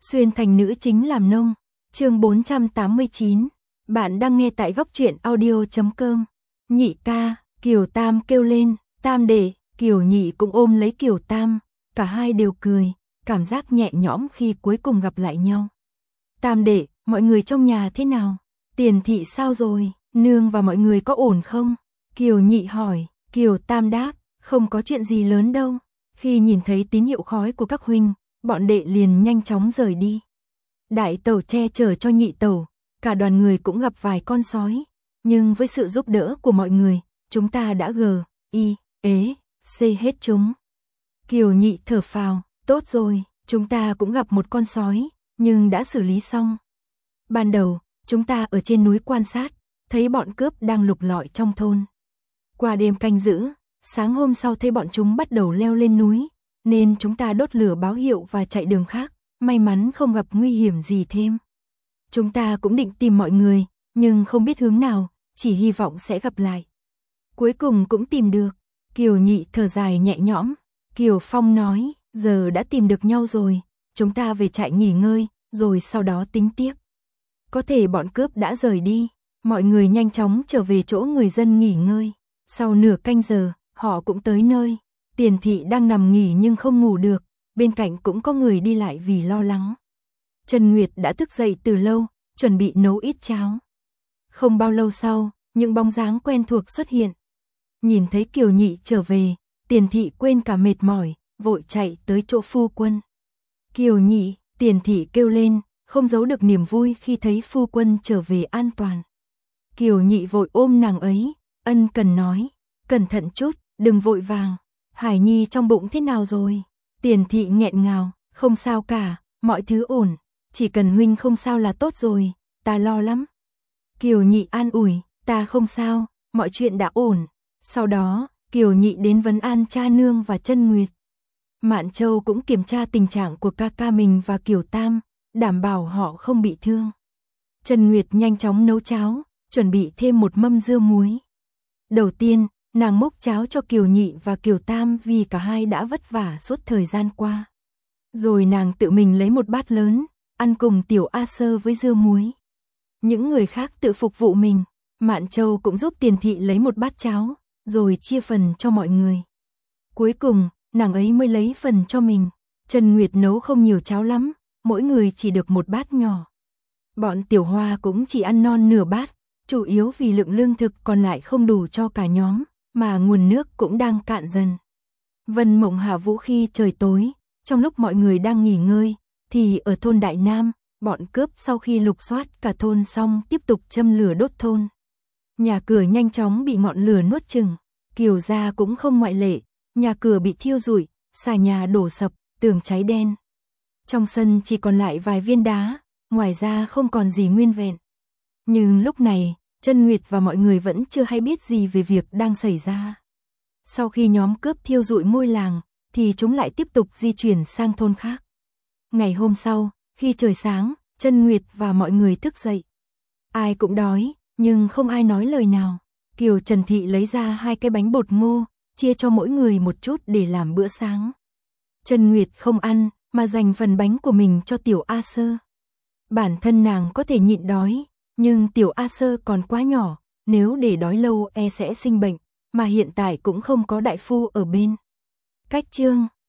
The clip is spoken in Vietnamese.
Xuyên thành nữ chính làm nông. Chương 489. Bạn đang nghe tại góc truyện audio.com. Nhị ca, Kiều Tam kêu lên, Tam đệ. Kiều Nhị cũng ôm lấy Kiều Tam, cả hai đều cười, cảm giác nhẹ nhõm khi cuối cùng gặp lại nhau. Tam đệ, mọi người trong nhà thế nào? Tiền thị sao rồi? Nương và mọi người có ổn không? Kiều Nhị hỏi. Kiều Tam đáp, không có chuyện gì lớn đâu. Khi nhìn thấy tín hiệu khói của các huynh, bọn đệ liền nhanh chóng rời đi. Đại tẩu che chở cho nhị tẩu, cả đoàn người cũng gặp vài con sói, nhưng với sự giúp đỡ của mọi người, chúng ta đã hết chúng. Kiều Nhị thở phào, tốt rồi, chúng ta cũng gặp một con sói, nhưng đã xử lý xong. Ban đầu, chúng ta ở trên núi quan sát, thấy bọn cướp đang lục lọi trong thôn. Qua đêm canh giữ, sáng hôm sau thấy bọn chúng bắt đầu leo lên núi, nên chúng ta đốt lửa báo hiệu và chạy đường khác, may mắn không gặp nguy hiểm gì thêm. Chúng ta cũng định tìm mọi người, nhưng không biết hướng nào, chỉ hy vọng sẽ gặp lại. Cuối cùng cũng tìm được. Kiều Nhị thở dài nhẹ nhõm. Kiều Phong nói, giờ đã tìm được nhau rồi, chúng ta về trại nghỉ ngơi, rồi sau đó tính tiếp. Có thể bọn cướp đã rời đi, mọi người nhanh chóng trở về chỗ người dân nghỉ ngơi. Sau nửa canh giờ, họ cũng tới nơi. Tiền thị đang nằm nghỉ nhưng không ngủ được, bên cạnh cũng có người đi lại vì lo lắng. Trần Nguyệt đã thức dậy từ lâu, chuẩn bị nấu ít cháo. Không bao lâu sau, những bóng dáng quen thuộc xuất hiện. Nhìn thấy Kiều Nhị trở về, Tiền thị quên cả mệt mỏi, vội chạy tới chỗ phu quân. Kiều Nhị, Tiền thị kêu lên, không giấu được niềm vui khi thấy phu quân trở về an toàn. Kiều Nhị vội ôm nàng ấy, ân cần nói, cẩn thận chút, đừng vội vàng. Hải Nhi trong bụng thế nào rồi? Tiền thị nghẹn ngào, không sao cả, mọi thứ ổn, chỉ cần huynh không sao là tốt rồi, ta lo lắm. Kiều Nhị an ủi, ta không sao, mọi chuyện đã ổn. Sau đó, Kiều Nhị đến vấn an cha nương và Trân Nguyệt. Mạn Châu cũng kiểm tra tình trạng của ca ca mình và Kiều Tam, đảm bảo họ không bị thương. Trân Nguyệt nhanh chóng nấu cháo, chuẩn bị thêm một mâm dưa muối. Đầu tiên, nàng múc cháo cho Kiều Nhị và Kiều Tam vì cả hai đã vất vả suốt thời gian qua. Rồi nàng tự mình lấy một bát lớn, ăn cùng Tiểu A Sơ với dưa muối. Những người khác tự phục vụ mình, Mạn Châu cũng giúp Tiền thị lấy một bát cháo, rồi chia phần cho mọi người. Cuối cùng, nàng ấy mới lấy phần cho mình. Trần Nguyệt nấu không nhiều cháo lắm, mỗi người chỉ được một bát nhỏ. Bọn Tiểu Hoa cũng chỉ ăn non nửa bát, chủ yếu vì lượng lương thực còn lại không đủ cho cả nhóm, mà nguồn nước cũng đang cạn dần. Vân Mộng hạ vũ khi trời tối, trong lúc mọi người đang nghỉ ngơi, thì ở thôn Đại Nam, bọn cướp sau khi lục soát cả thôn xong tiếp tục châm lửa đốt thôn. Nhà cửa nhanh chóng bị ngọn lửa nuốt chửng, Kiều gia cũng không ngoại lệ, nhà cửa bị thiêu rụi, xà nhà đổ sập, tường cháy đen. Trong sân chỉ còn lại vài viên đá, ngoài ra không còn gì nguyên vẹn. Nhưng lúc này, Trân Nguyệt và mọi người vẫn chưa hay biết gì về việc đang xảy ra. Sau khi nhóm cướp thiêu rụi ngôi làng, thì chúng lại tiếp tục di chuyển sang thôn khác. Ngày hôm sau, khi trời sáng, Trân Nguyệt và mọi người thức dậy. Ai cũng đói, nhưng không ai nói lời nào. Kiều Trần Thị lấy ra 2 cái bánh bột ngô, chia cho mỗi người một chút để làm bữa sáng. Trân Nguyệt không ăn, mà dành phần bánh của mình cho Tiểu A Sơ. Bản thân nàng có thể nhịn đói, nhưng Tiểu A Sơ còn quá nhỏ, nếu để đói lâu sẽ sinh bệnh, mà hiện tại cũng không có đại phu ở bên. Cách chương